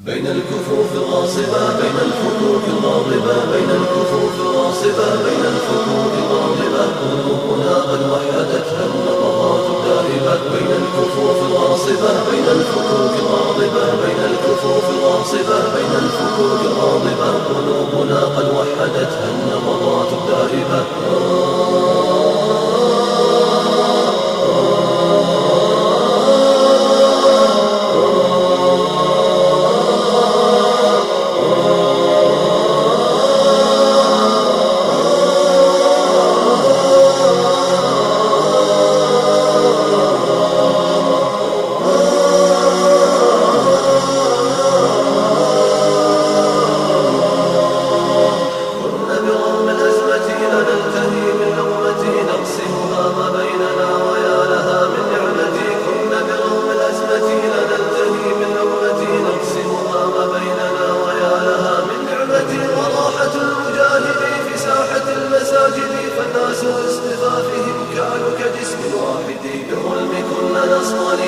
بين الكفوف الغاصبة بين الخطوط الغاضبة بين الكفوف الغاصبة بين الخطوط الغاضبة قلوبنا قد وحدتها النبضات الدائبة بين الكفوف الغاصبة بين الخطوط الغاضبة بين الكفوف الغاصبة بين الخطوط الغاضبة قلوبنا قد وحدتها النبضات الدائبة. فالناس باصطفافهم كانوا كجسم واحد بالظلم كنا نصطلي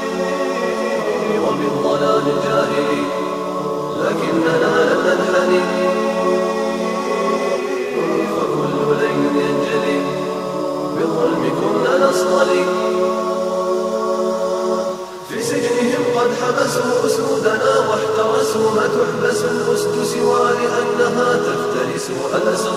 وبالضلال الجاهلي لكننا لم ننحني فكل ليل ينجلي بالظلم كنا نصطلي. في سجنهم قد حبسوا أسودنا واحترسوا ما تحبس الأسد سوى لأنها تفترس